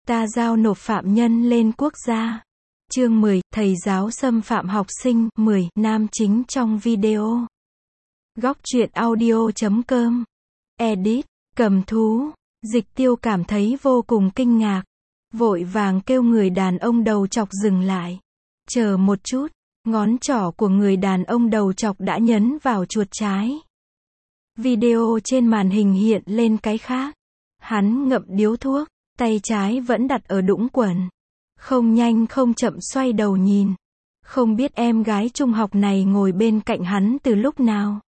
Ta giao nộp phạm nhân lên quốc gia. Chương 10, thầy giáo xâm phạm học sinh. 10, nam chính trong video. Góc truyện audio.com. Edit, cầm thú. Dịch Tiêu cảm thấy vô cùng kinh ngạc. Vội vàng kêu người đàn ông đầu chọc dừng lại. Chờ một chút, ngón trỏ của người đàn ông đầu chọc đã nhấn vào chuột trái. Video trên màn hình hiện lên cái khác. Hắn ngậm điếu thuốc, tay trái vẫn đặt ở đũng quần. Không nhanh không chậm xoay đầu nhìn. Không biết em gái trung học này ngồi bên cạnh hắn từ lúc nào.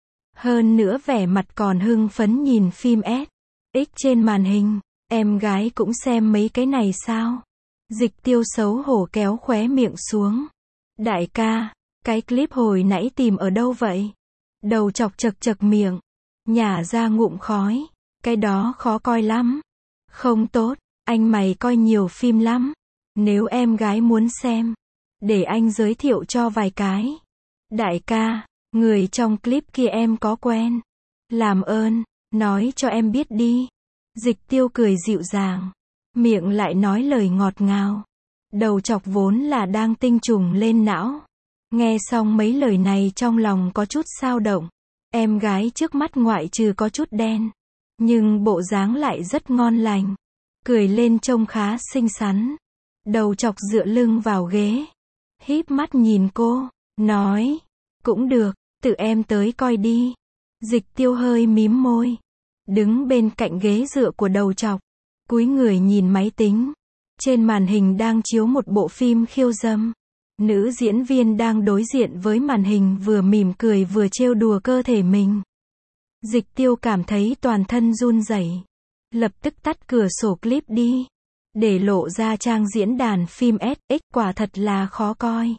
Hơn nữa vẻ mặt còn hưng phấn nhìn phim X trên màn hình. Em gái cũng xem mấy cái này sao? Dịch Tiêu xấu hổ kéo khóe miệng xuống. Đại ca, cái clip hồi nãy tìm ở đâu vậy? Đầu chọc chật chật miệng, nhả ra ngụm khói. Cái đó khó coi lắm. Không tốt, anh mày coi nhiều phim lắm. Nếu em gái muốn xem, để anh giới thiệu cho vài cái. Đại ca, người trong clip kia em có quen. Làm ơn, nói cho em biết đi. Dịch Tiêu cười dịu dàng, miệng lại nói lời ngọt ngào. Đầu chọc vốn là đang tinh trùng lên não. Nghe xong mấy lời này trong lòng có chút xao động. Em gái trước mắt ngoại trừ có chút đen, nhưng bộ dáng lại rất ngon lành. Cười lên trông khá xinh xắn. Đầu chọc dựa lưng vào ghế, híp mắt nhìn cô, nói, cũng được, tự em tới coi đi. Dịch Tiêu hơi mím môi, đứng bên cạnh ghế dựa của đầu chọc, cúi người nhìn máy tính. Trên màn hình đang chiếu một bộ phim khiêu dâm. Nữ diễn viên đang đối diện với màn hình vừa mỉm cười vừa trêu đùa cơ thể mình. Dịch Tiêu cảm thấy toàn thân run rẩy, lập tức tắt cửa sổ clip đi, để lộ ra trang diễn đàn phim SX. Quả thật là khó coi.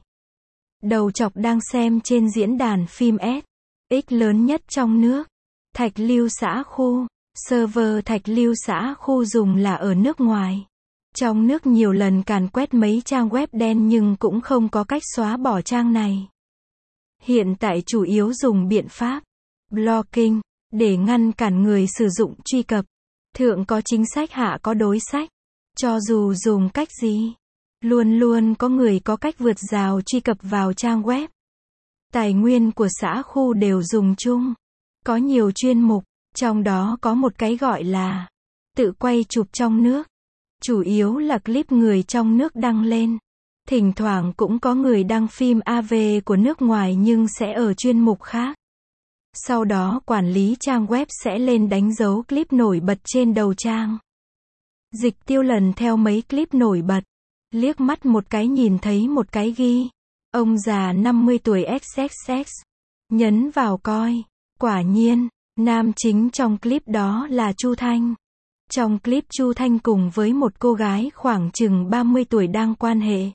Đầu chọc đang xem trên diễn đàn phim SX lớn nhất trong nước, Thạch Lưu xã khu. Server Thạch Lưu xã khu dùng là ở nước ngoài. Trong nước nhiều lần càn quét mấy trang web đen nhưng cũng không có cách xóa bỏ trang này. Hiện tại chủ yếu dùng biện pháp blocking để ngăn cản người sử dụng truy cập. Thượng có chính sách hạ có đối sách. Cho dù dùng cách gì, luôn luôn có người có cách vượt rào truy cập vào trang web. Tài nguyên của xã khu đều dùng chung. Có nhiều chuyên mục, trong đó có một cái gọi là tự quay chụp trong nước. Chủ yếu là clip người trong nước đăng lên. Thỉnh thoảng cũng có người đăng phim AV của nước ngoài nhưng sẽ ở chuyên mục khác. Sau đó quản lý trang web sẽ lên đánh dấu clip nổi bật trên đầu trang. Dịch Tiêu lần theo mấy clip nổi bật, liếc mắt một cái nhìn thấy một cái ghi ông già 50 tuổi XXX. Nhấn vào coi. Quả nhiên, nam chính trong clip đó là Chu Thanh. Trong clip Chu Thanh cùng với một cô gái khoảng chừng 30 tuổi đang quan hệ.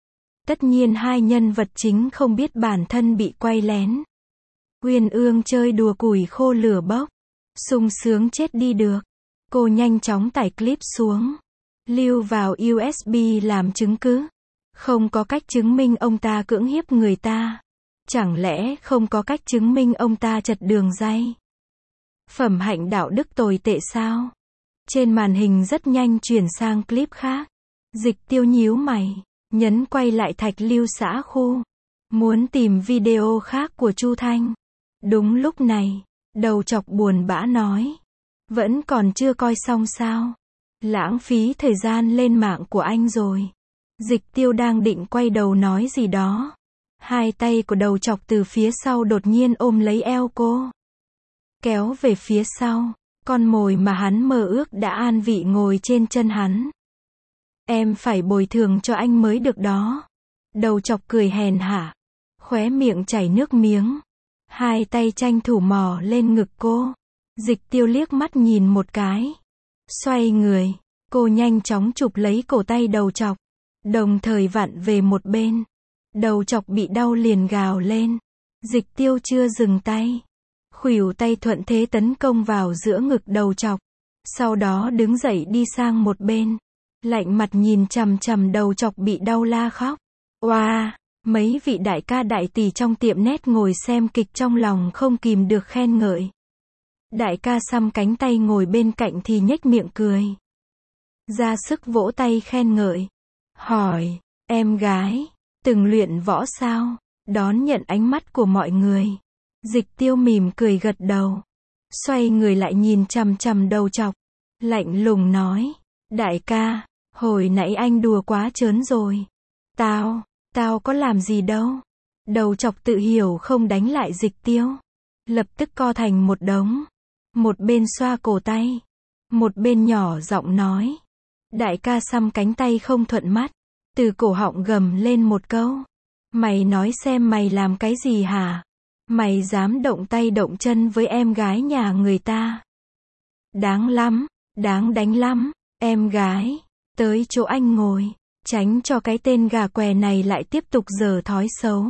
Tất nhiên hai nhân vật chính không biết bản thân bị quay lén. Uyên ương chơi đùa củi khô lửa bốc, sung sướng chết đi được. Cô nhanh chóng tải clip xuống, lưu vào USB làm chứng cứ. Không có cách chứng minh ông ta cưỡng hiếp người ta. Chẳng lẽ không có cách chứng minh ông ta trật đường ray? Phẩm hạnh đạo đức tồi tệ sao? Trên màn hình rất nhanh chuyển sang clip khác. Dịch Tiêu nhíu mày, nhấn quay lại Thạch Lưu xã khu. Muốn tìm video khác của Chu Thanh. Đúng lúc này, đầu chọc buồn bã nói. Vẫn còn chưa coi xong sao? Lãng phí thời gian lên mạng của anh rồi. Dịch Tiêu đang định quay đầu nói gì đó. Hai tay của đầu chọc từ phía sau đột nhiên ôm lấy eo cô, kéo về phía sau. Con mồi mà hắn mơ ước đã an vị ngồi trên chân hắn. Em phải bồi thường cho anh mới được đó. Đầu chọc cười hèn hạ, khóe miệng chảy nước miếng. Hai tay tranh thủ mò lên ngực cô. Dịch Tiêu liếc mắt nhìn một cái. Xoay người, cô nhanh chóng chụp lấy cổ tay đầu chọc, đồng thời vặn về một bên. Đầu chọc bị đau liền gào lên. Dịch Tiêu chưa dừng tay, khuỷu tay thuận thế tấn công vào giữa ngực đầu chọc. Sau đó đứng dậy đi sang một bên, lạnh mặt nhìn chằm chằm đầu chọc bị đau la khóc. Oa, mấy vị đại ca đại tỷ trong tiệm net ngồi xem kịch trong lòng không kìm được khen ngợi. Đại ca xăm cánh tay ngồi bên cạnh thì nhếch miệng cười. ra sức vỗ tay khen ngợi. Hỏi, em gái, từng luyện võ sao? Đón nhận ánh mắt của mọi người. Dịch Tiêu mỉm cười gật đầu. Xoay người lại nhìn chằm chằm Đầu Chọc. Lạnh lùng nói, đại ca, hồi nãy anh đùa quá trớn rồi. Tao có làm gì đâu. Đầu Chọc tự hiểu không đánh lại Dịch Tiêu. Lập tức co thành một đống. Một bên xoa cổ tay. Một bên nhỏ giọng nói. Đại ca xăm cánh tay không thuận mắt. Từ cổ họng gầm lên một câu. Mày nói xem mày làm cái gì hả? Mày dám động tay động chân với em gái nhà người ta. Đáng lắm, đáng đánh lắm, em gái. Tới chỗ anh ngồi. Tránh cho cái tên gà què này lại tiếp tục giở thói xấu.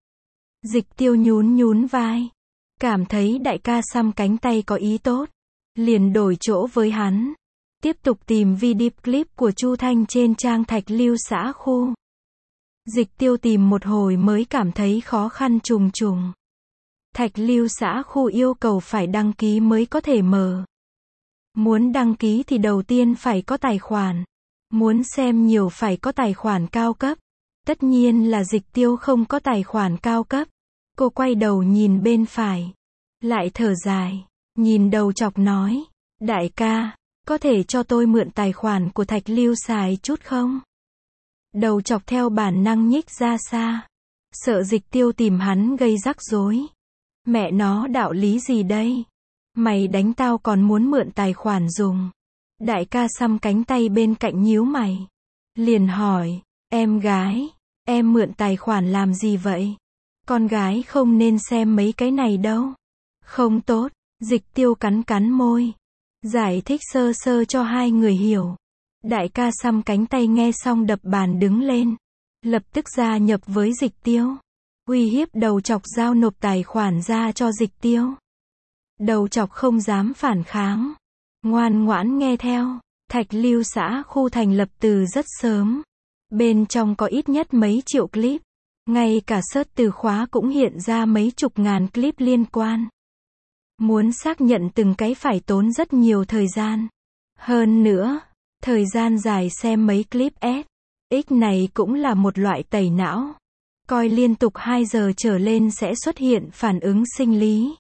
Dịch Tiêu nhún vai. Cảm thấy đại ca xăm cánh tay có ý tốt. Liền đổi chỗ với hắn. Tiếp tục tìm video clip của Chu Thanh trên trang Thạch Lưu xã khu. Dịch Tiêu tìm một hồi mới cảm thấy khó khăn trùng trùng. Thạch Lưu xã khu yêu cầu phải đăng ký mới có thể mở. Muốn đăng ký thì đầu tiên phải có tài khoản. Muốn xem nhiều phải có tài khoản cao cấp. Tất nhiên là Dịch Tiêu không có tài khoản cao cấp. Cô quay đầu nhìn bên phải. Lại thở dài. Nhìn Đầu Chọc nói. Đại ca, có thể cho tôi mượn tài khoản của Thạch Lưu xài chút không? Đầu Chọc theo bản năng nhích ra xa. Sợ Dịch Tiêu tìm hắn gây rắc rối. Mẹ nó đạo lý gì đây? Mày đánh tao còn muốn mượn tài khoản dùng. Đại ca xăm cánh tay bên cạnh nhíu mày. Liền hỏi, em gái, em mượn tài khoản làm gì vậy? Con gái không nên xem mấy cái này đâu. Không tốt, Dịch Tiêu cắn môi. Giải thích sơ sơ cho hai người hiểu. Đại ca xăm cánh tay nghe xong đập bàn đứng lên. Lập tức gia nhập với Dịch Tiêu. Uy hiếp Đầu Chọc giao nộp tài khoản ra cho Dịch Tiêu. Đầu Chọc không dám phản kháng. Ngoan ngoãn nghe theo. Thạch Lưu xã khu thành lập từ rất sớm. Bên trong có ít nhất mấy triệu clip. Ngay cả search từ khóa cũng hiện ra mấy chục ngàn clip liên quan. Muốn xác nhận từng cái phải tốn rất nhiều thời gian. Hơn nữa, thời gian dài xem mấy clip X này cũng là một loại tẩy não. Coi liên tục 2 giờ trở lên sẽ xuất hiện phản ứng sinh lý.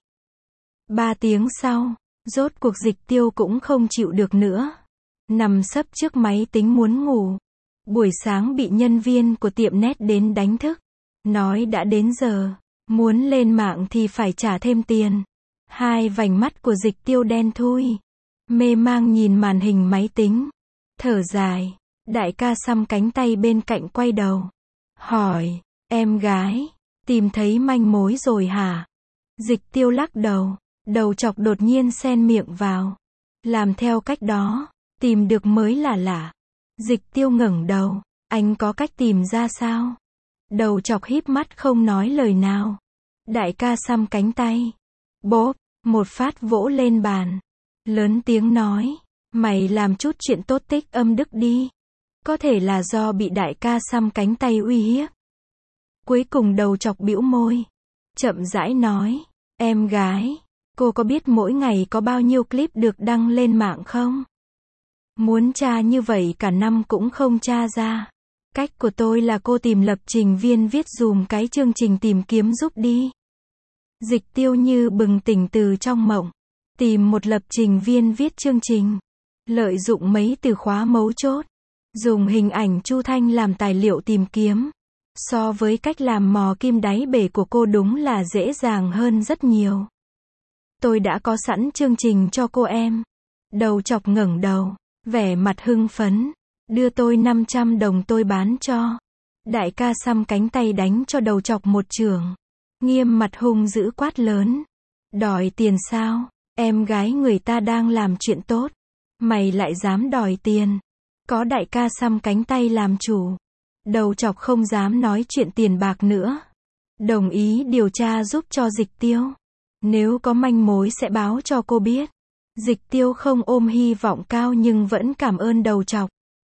3 tiếng sau, rốt cuộc Dịch Tiêu cũng không chịu được nữa. Nằm sấp trước máy tính muốn ngủ. Buổi sáng bị nhân viên của tiệm net đến đánh thức. Nói đã đến giờ, muốn lên mạng thì phải trả thêm tiền. Hai vành mắt của Dịch Tiêu đen thui. Mê mang nhìn màn hình máy tính. Thở dài. Đại ca xăm cánh tay bên cạnh quay đầu. Hỏi, em gái, tìm thấy manh mối rồi hả? Dịch Tiêu lắc đầu. Đầu Chọc đột nhiên xen miệng vào. Làm theo cách đó, tìm được mới là lạ. Dịch Tiêu ngẩng đầu. Anh có cách tìm ra sao? Đầu Chọc híp mắt không nói lời nào. Đại ca xăm cánh tay. Bốp, một phát vỗ lên bàn. Lớn tiếng nói. Mày làm chút chuyện tốt tích âm đức đi. Có thể là do bị đại ca xăm cánh tay uy hiếp. Cuối cùng Đầu Chọc bĩu môi. Chậm rãi nói. Em gái, cô có biết mỗi ngày có bao nhiêu clip được đăng lên mạng không? Muốn tra như vậy cả năm cũng không tra ra. Cách của tôi là cô tìm lập trình viên viết dùm cái chương trình tìm kiếm giúp đi. Dịch Tiêu như bừng tỉnh từ trong mộng. Tìm một lập trình viên viết chương trình. Lợi dụng mấy từ khóa mấu chốt. Dùng hình ảnh Chu Thanh làm tài liệu tìm kiếm. So với cách làm mò kim đáy bể của cô đúng là dễ dàng hơn rất nhiều. Tôi đã có sẵn chương trình cho cô em. Đầu Chọc ngẩng đầu, vẻ mặt hưng phấn. Đưa tôi 500 đồng tôi bán cho. Đại ca xăm cánh tay đánh cho Đầu Chọc một chưởng. Nghiêm mặt hung dữ quát lớn. Đòi tiền sao? Em gái người ta đang làm chuyện tốt. Mày lại dám đòi tiền. Có đại ca xăm cánh tay làm chủ. Đầu Chọc không dám nói chuyện tiền bạc nữa. Đồng ý điều tra giúp cho Dịch Tiêu. Nếu có manh mối sẽ báo cho cô biết. Dịch Tiêu không ôm hy vọng cao nhưng vẫn cảm ơn Đầu Chọc.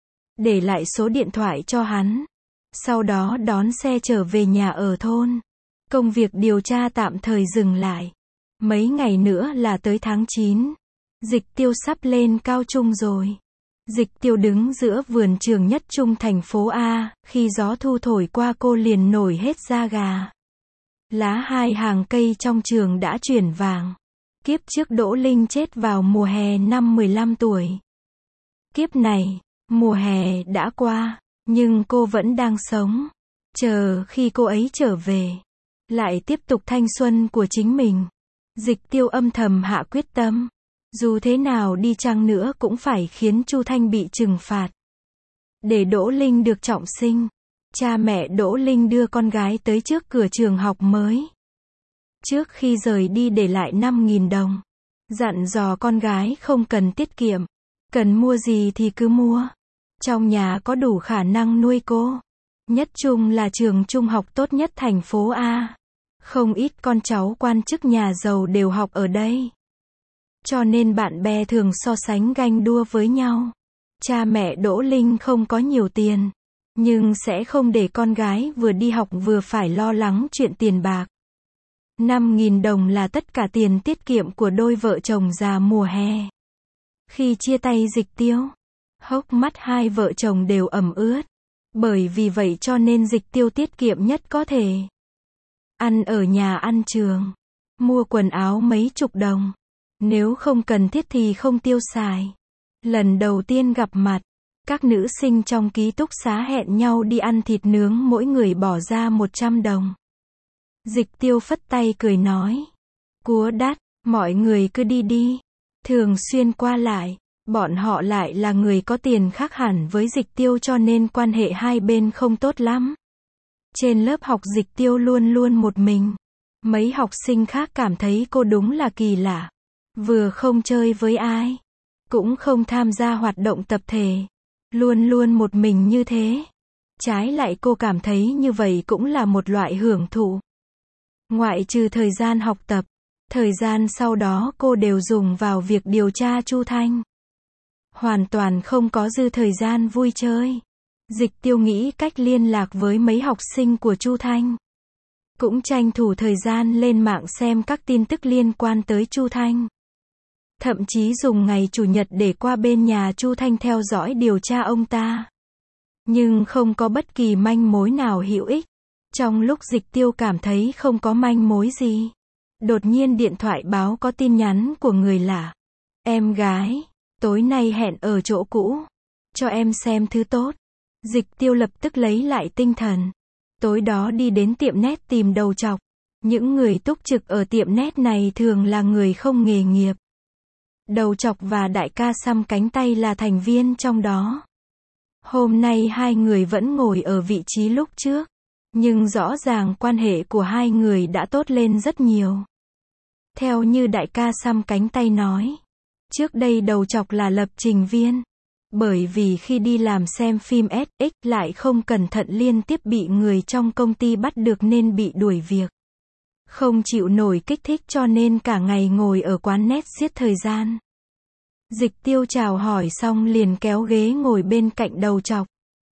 Để lại số điện thoại cho hắn. Sau đó đón xe trở về nhà ở thôn. Công việc điều tra tạm thời dừng lại. Mấy ngày nữa là tới tháng 9. Dịch Tiêu sắp lên cao trung rồi. Dịch Tiêu đứng giữa vườn trường nhất trung thành phố A, khi gió thu thổi qua cô liền nổi hết da gà. Lá hai hàng cây trong trường đã chuyển vàng. Kiếp trước Đỗ Linh chết vào mùa hè năm 15 tuổi. Kiếp này, mùa hè đã qua, nhưng cô vẫn đang sống. Chờ khi cô ấy trở về, lại tiếp tục thanh xuân của chính mình. Dịch Tiêu âm thầm hạ quyết tâm. Dù thế nào đi chăng nữa cũng phải khiến Chu Thanh bị trừng phạt. Để Đỗ Linh được trọng sinh, cha mẹ Đỗ Linh đưa con gái tới trước cửa trường học mới. Trước khi rời đi để lại 5.000 đồng. Dặn dò con gái không cần tiết kiệm. Cần mua gì thì cứ mua. Trong nhà có đủ khả năng nuôi cô. Nhất Trung là trường trung học tốt nhất thành phố A. Không ít con cháu quan chức nhà giàu đều học ở đây. Cho nên bạn bè thường so sánh ganh đua với nhau. Cha mẹ Đỗ Linh không có nhiều tiền, nhưng sẽ không để con gái vừa đi học vừa phải lo lắng chuyện tiền bạc. 5.000 đồng là tất cả tiền tiết kiệm của đôi vợ chồng già mùa hè. Khi chia tay Dịch Tiêu, hốc mắt hai vợ chồng đều ẩm ướt. Bởi vì vậy cho nên Dịch Tiêu tiết kiệm nhất có thể. Ăn ở nhà ăn trường, mua quần áo mấy chục đồng. Nếu không cần thiết thì không tiêu xài. Lần đầu tiên gặp mặt, các nữ sinh trong ký túc xá hẹn nhau đi ăn thịt nướng, mỗi người bỏ ra 100 đồng. Dịch Tiêu phất tay cười nói, cúa đắt, mọi người cứ đi đi. Thường xuyên qua lại, bọn họ lại là người có tiền khác hẳn với Dịch Tiêu cho nên quan hệ hai bên không tốt lắm. Trên lớp học Dịch Tiêu luôn luôn một mình. Mấy học sinh khác cảm thấy cô đúng là kỳ lạ. Vừa không chơi với ai, cũng không tham gia hoạt động tập thể. Luôn luôn một mình như thế. Trái lại cô cảm thấy như vậy cũng là một loại hưởng thụ. Ngoại trừ thời gian học tập, thời gian sau đó cô đều dùng vào việc điều tra Chu Thanh. Hoàn toàn không có dư thời gian vui chơi. Dịch Tiêu nghĩ cách liên lạc với mấy học sinh của Chu Thanh. Cũng tranh thủ thời gian lên mạng xem các tin tức liên quan tới Chu Thanh. Thậm chí dùng ngày Chủ nhật để qua bên nhà Chu Thanh theo dõi điều tra ông ta. Nhưng không có bất kỳ manh mối nào hữu ích. Trong lúc Dịch Tiêu cảm thấy không có manh mối gì, đột nhiên điện thoại báo có tin nhắn của người lạ. Em gái, tối nay hẹn ở chỗ cũ. Cho em xem thứ tốt. Dịch Tiêu lập tức lấy lại tinh thần. Tối đó đi đến tiệm nét tìm Đầu Chọc. Những người túc trực ở tiệm nét này thường là người không nghề nghiệp. Đầu Chọc và đại ca xăm cánh tay là thành viên trong đó. Hôm nay hai người vẫn ngồi ở vị trí lúc trước. Nhưng rõ ràng quan hệ của hai người đã tốt lên rất nhiều. Theo như đại ca xăm cánh tay nói, trước đây Đầu Chọc là lập trình viên. Bởi vì khi đi làm xem phim SX lại không cẩn thận liên tiếp bị người trong công ty bắt được nên bị đuổi việc. Không chịu nổi kích thích cho nên cả ngày ngồi ở quán net giết thời gian. Dịch Tiêu chào hỏi xong liền kéo ghế ngồi bên cạnh Đầu Chọc.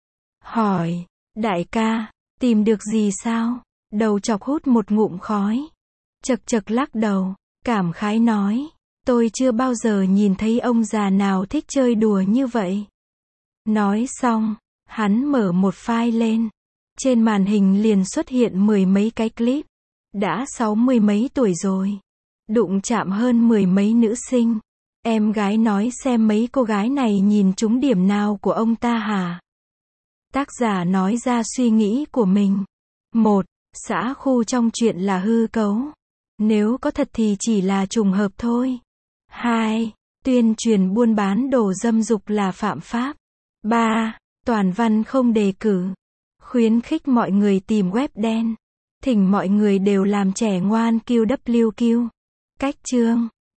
Hỏi, đại ca, tìm được gì sao? Đầu Chọc hút một ngụm khói. Chật chật lắc đầu, cảm khái nói, tôi chưa bao giờ nhìn thấy ông già nào thích chơi đùa như vậy. Nói xong, hắn mở một file lên. Trên màn hình liền xuất hiện 10 mấy cái clip. Đã 60 mấy tuổi rồi. Đụng chạm hơn 10 mấy nữ sinh. Em gái nói xem mấy cô gái này nhìn trúng điểm nào của ông ta hả? Tác giả nói ra suy nghĩ của mình. 1. Xã khu trong chuyện là hư cấu. Nếu có thật thì chỉ là trùng hợp thôi. 2. Tuyên truyền buôn bán đồ dâm dục là phạm pháp. 3. Toàn văn không đề cử. Khuyến khích mọi người tìm web đen. Thỉnh mọi người đều làm trẻ ngoan QWQ. Cách chương